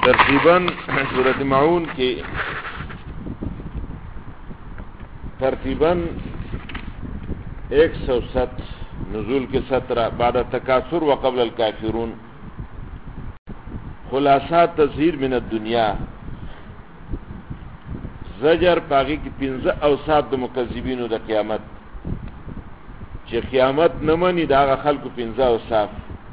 ترتیباً سورۃ معون کی ترتیباً 107 نزول کے 17 بعد التکاثر وقبل الکافرون. خلاصات تزہیر من الدنیا زجر پاگی کی 15 اوصاف د مکذبینو د قیامت چې قیامت نمانی داغه خلقو 15 اوصاف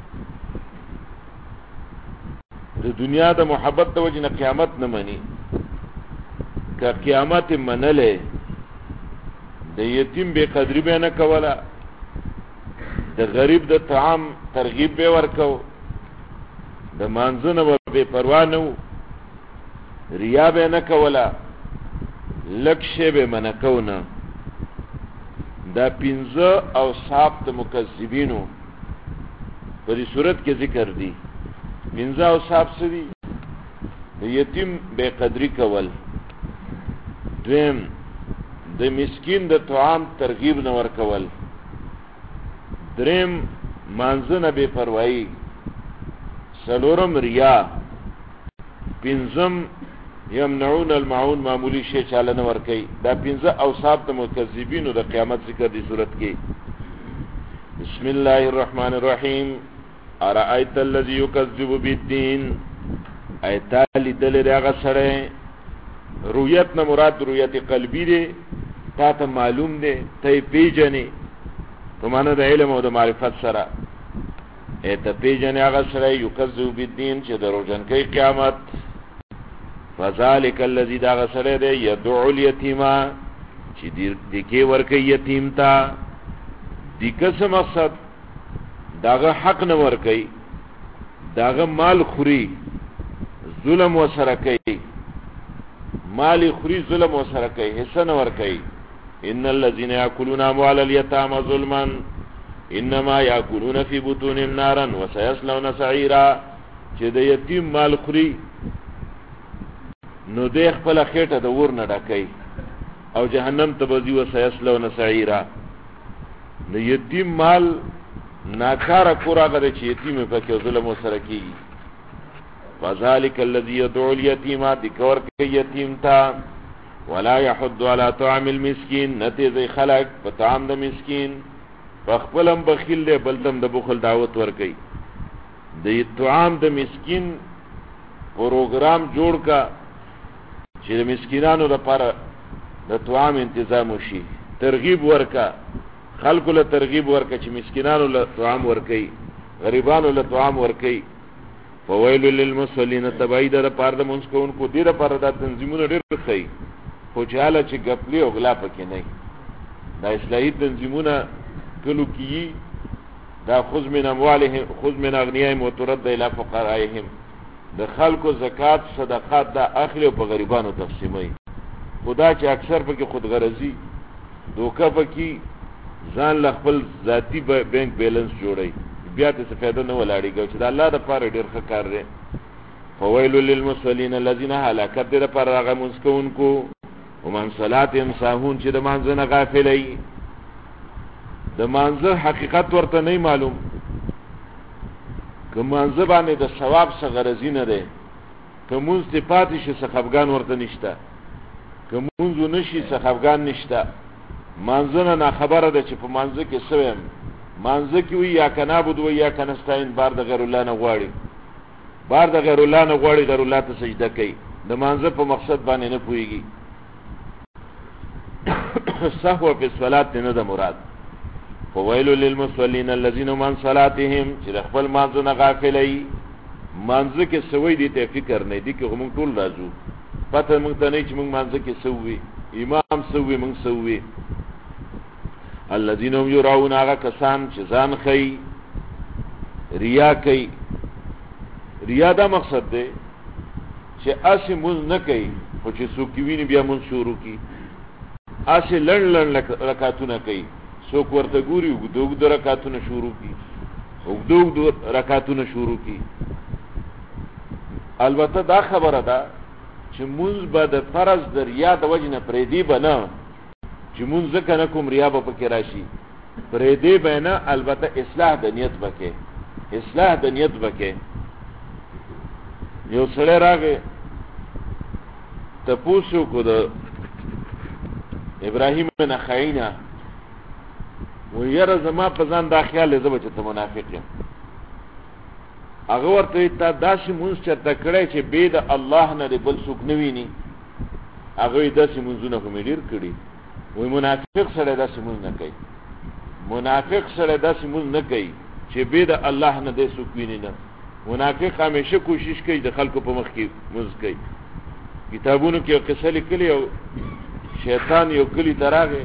د دنیا د محبت د وجه نه قیامت نمانی که قیامت منله د یتیم بے قدری به نه کوله د غریب د طعام ترغیب به ورکو د مانځنه به پروا نه ریا به نه کوله لکشه به منکونه دا 15 اوصاف د مکذبینو په دې صورت کې ذکر دي. 15 اوصاف څه دي؟ د یتیم بے قدری کول، دویم د مسکین د طعام ترغیب نه ورکول، دریم مانځنه بے پروايي، څلورم ریا، پنځم یمنعون المعون معمولی شی چاله نه ورکي. دا 15 اوصاف د مکذبینو د قیامت ذکر دي صورت کې. بسم الله الرحمن الرحیم. ارأیت الذی یکذب بالدین، ایتا لیدل راغه سره رؤیت نه مراد رؤیت قلبی دی، تا ته معلوم دی، ته پیژنې په معنا د علم او د معرفت سره. ایتا پیژنې هغه سره یکذب بالدین چې دروژن کوي قیامت. فذلک الذی دا غسره دی یدعو الیتیما چې دې ورکه یتیم تا دې کس مقصد داغه حق نه ورکي، داغه مال خوري، ظلم وسره کوي، مال خوري ظلم وسره کوي، حصہ نه ورکي. ان الذين ياكلون اموال اليتامى ظلما انما ياكلون في بطونهم نارا وسيصلون سعيرا. چې د یتیم مال خوري نو د خپل خېټه د ور نه ډکای او جهنم ته بځي وسيصلون سعيرا. د یتیم مال ناکاره کوراغه چې یتیم په کې ظلم وسره کوي. وذلك الذي يدعو اليتيم ذكر يتيم تا ولا يحض على طعام المسكين، نتي خلق په طعام د مسكين، فخپلم بخیل له بلتم د بخل دعوت ور کوي. د طعام د مسكين پروګرام جوړ کا چې د مسکینانو لپاره د طعام تنظیم وشي، ترغیب ورکا خلکو له ترغیب ورکا چې مسکینانو له طعام ورکي، غریبانو له طعام ورکي. فویل للمصلین، تبعید د پاره د منځ کوونکو ډیر لپاره د تنظیمونو ډیر ښه خو چاله چې غپلی او غلا پکې نه. دا اصلاحي تنظیمونه کلو کی دا خذ من اموالهم خذ من اغنیاهم وترد الى فقرائهم، د خلکو زکات صدقات دا اخلي او په غریبانو تقسیمي. خدا چې اکثر پکې خودغرضی دوکه پکې ځان ل خپل ذاتی بینک بیلنس جوړي، بیا ته څه فائدہ نه ولاړیږي چې د الله د پاره ډیر ښه کار دی. فویل للمصلین الذين هلاکت د پر هغه مسکونکو ومن صلاتهم ساهون چې د مانځه نه غافلای. د مانځه حقیقت ورته نه معلوم، که مانځه باندې د ثواب څخه غرضی نه ده، که مونځ ته پاتې شي څخه افغان ورته نشته، که مونځ نشي څخه افغان نشته. مانځه نه خبره ده چې په مانځه کې سویم، مانځه کې وي یا کنابود وي یا کنستاین، بار د غیر الله نه غواړي، بار د غیر الله نه غواړي، غیر الله ته سجده کوي، د مانځه په مقصد باندې نه پويږي. سهو په صلات نه ده مراد. فویل للمصلین الذين من صلاتهم چې خپل مانځه نه غافلای. مانځه کې سوي دي ته فکر نه دي کې موږ ټول راځو، پته موږ ته نه چې موږ مانځه کې سوي، امام سوي موږ سوي. الذين يراون هغه کسان چې ځان خي، ریا کوي. ریا دا مقصد دی چې اسی مونږ نه کوي خو چې څوک ویني بیا مونږ شروع کی، اسی لړ رکعاتونه کوي، څوک ورته ګوري وګدوګ رکعاتونه شروع کی، وګدوګ رکعاتونه شروع کی. البته دا خبره ده چې مونږ به د فرض د ریا د وجه نه پرې دی بنه چې مونږ ځکه نه کوم ریا به پکې راشي، پرې دی بنه. البته اصلاح د نیت بکې، اصلاح د نیت بکې. یو سړی راغی تپوس وکړو د ابراهیم نخعی نه، وایي یاره زما په ځان دا خیال دی زه به چې ته منافق یم. هغه ورته وایي تا داسې مونځ چېرته کړی چې بې د الله نه دی بل څوک نه ویني؟ هغه وایي داسې مونځونه خو مې ډېر کړي. وایي منافق سړی داسې مونځ نه کوي، منافق سړی داسې مونځ نه کوي چې بې د الله نه دی څوک ویني نه. منافق همیشه کوشش کوي د خلکو په مخ کې مونځ کوي. کتابونو کې یو قصه لیکلې، او شیطان یو کلي ته راغی،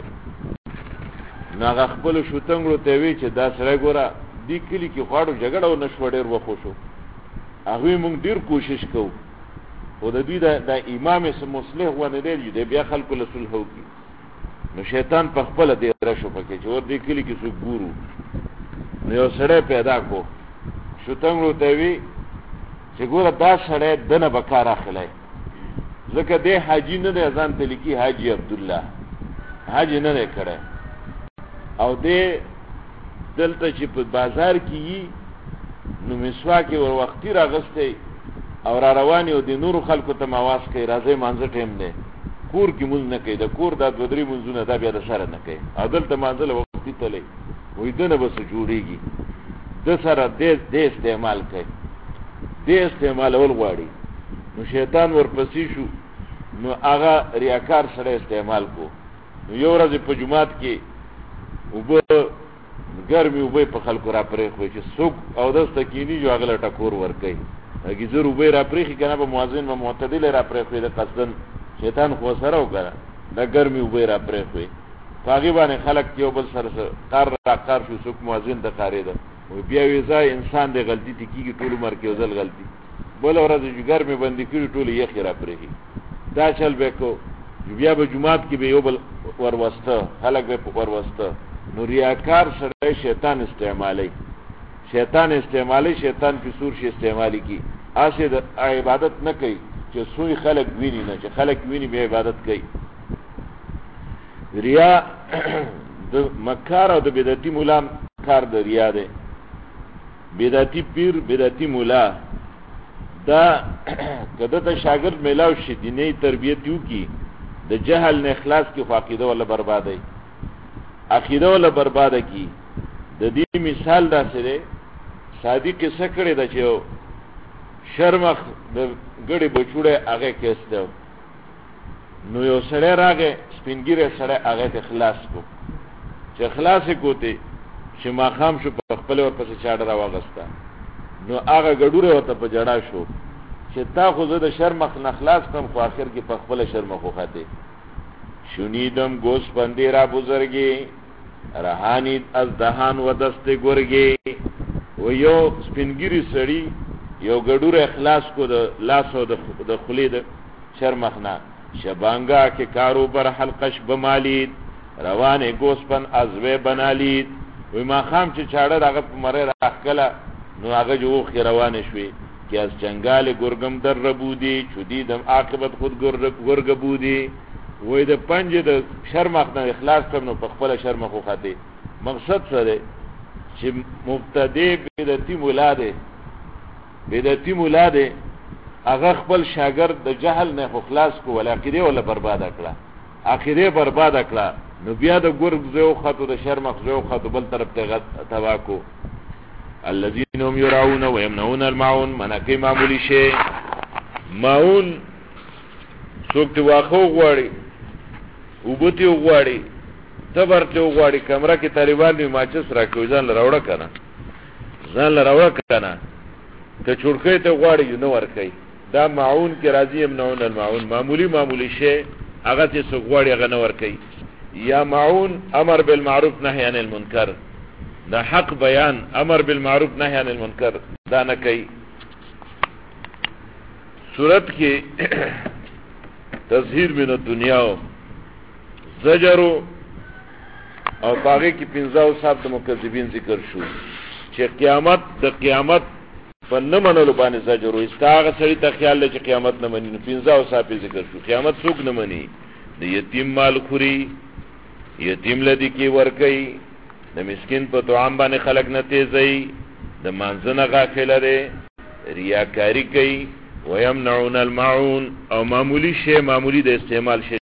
نو هغه خپلو شوتنګړو ته وی چې دا سړی ګوره دې کلي کې غواړو جګړه ونه شوه، ډېر وخو شو. هغوی مونږ ډېر کوشش کوو، خو د دوی د امام مصلح ونه دی دی بیا خلکو له صلح وکړي. نو شیطان په خپله دیره شو پکې چې ور دې کلي کې څوک ګورو. نو یو سړی پیدا کو، شوتنګړو ته وی چې ګوره دا سړی دنه به کار اخلی، ځکه دی حاجي نه دی، ځان ته لیکي حاجي عبدالله، حاجي نه دی کړی، او دی دلته چې په بازار کې یي نو مسواک یې ور وختي راغستی او را روان یو د نورو خلکو ته مواز کوي راځئ مانځه ټیم دی، کور کې مونځ نه کوي، د کور دا دوه درې مونځونه دا بیا د سره نه کوي، او دلته مانځه له وختي تللی. وایي دنه به څه جوړېږي، ده سره دې استعمال کوي، دې استعمالول غواړي. نو شیطان ورپسې شو، نو هغه ریاکار سره استعمال کو. نو یو ورځ په جماعت کې اوبه ګرمې اوبه په خلکو را پرېښوي چې څوک اودس ته کیني جو هغه له ټکور ورکوي، ګیزر اوبه را پرېښي که نه به مؤذن به معتدلې را پرېښوي، د قصدن شیطان خو سره وکړه دا ګرمې اوبه را پرېښوي، په هغې باندې خلک یو بل سره قار را قار شو، څوک مؤذن ته قارېده. بیا وی ځای انسان دی غلطي ته کېږي، ټول عمر کې یو ځل غلطي، بله ورځ چې ګرمې بندې کړي ټولې یخې را پرېښي. دا چل به کو، بیا به جماعت کې به یو بل وروسته خلک به وروسته. نو ریاکار سره شیطان استعمالی، شیطان استعمالی، شیطان کی سور شي استعمالی کی، آسه د عبادت نه کوي چې سوی خلک ویني نه، چې خلک ویني به عبادت کوي. ریا د مکار او د بدعتي مولا کار د ریا دی. بدعتي پیر، بدعتي مولا دا کده ته شاګرد میلاو شي دیني تربیت یو کی د جهل نه اخلاص کی عقیده ولا بربادای، عقیده ولا برباده کی. د دې مثال دا سره صادق قصه کړی دا چې شرمخ د ګړي بچوړه هغه کېسته، نو یو سره راغې سپینګیره سره هغه ته خلاص کو، چې خلاص کوته چې ما خام شو په خپل ور پسې چاډه را واغستا، نو هغه ګډوره ورته په جړا شو چې تا خو زه د شرمخ نخلاص کم، خو آخر کې په خپل شرمخ وخته. شنیدم گوش بندی را بزرگی رهانید از دهان و دست گرگی. و یو سپینگیری سړی یو ګډور اخلاص کو د لاس او د خلی د شرمخنا، شبانگا که کارو بر حلقش بمالید روان گوسپن از وی بنالید. وی ما خام چې چاړه هغه په مره راخکله، نو هغه جو خې روان شوي که از چنگال گرگم در ربودی چودیدم عاقبت خود گرگ بودی. وی د پنجه د شرمخ نه اخلاص کړ، نو په خپل شرمخ وخته. مقصد سره چې مبتدی بدعتي مولا دی، بدعتي مولا دی، هغه خپل شاګرد د جهل نه خلاص کو، ول عقیده ولا برباد کړه، عقیده برباد کړه، نو بیا د ګرګ زو خطو د شرمخ زو خطو بل طرف ته تبا کو. الذين هم يرعون ويمنعون المعون، منکه معمولی شی معون څوک ته واخو غواړي، وبتی غواړي، تبرته غواړي، کمره کې طالبان دی ماچس راکوي، ځان لراوړه کنه، ځان لراوړه کنه، ته چورکې ته غواړي نو ورکي. دا معون کې راضی يمنعون المعون، معمولی شی هغه ته څوک غواړي هغه نو ورکي. یا معون امر بالمعروف نهي عن المنکر، دا حق بیان امر بالمعروف نهي عن المنکر دا نه کوي. صورت کې تزهیر من الدنیا زجر او باغی کی 15 صاحب د مکذبین ذکر شو، چې قیامت د قیامت په نه منلو باندې زجر او استاغه سړی ته خیال لري چې قیامت نه مني، نو 15 صاحب ذکر شو. قیامت څوک نه مني؟ د یتیم مال خوري، یتیم لدی کی ور کوي، د مسکین په طعام باندې خلق نه تیزي، د مانځنه غافل لري، ریاکاری کوي، ويمنعون المعون او معمولی شی معمولی د استعمال شی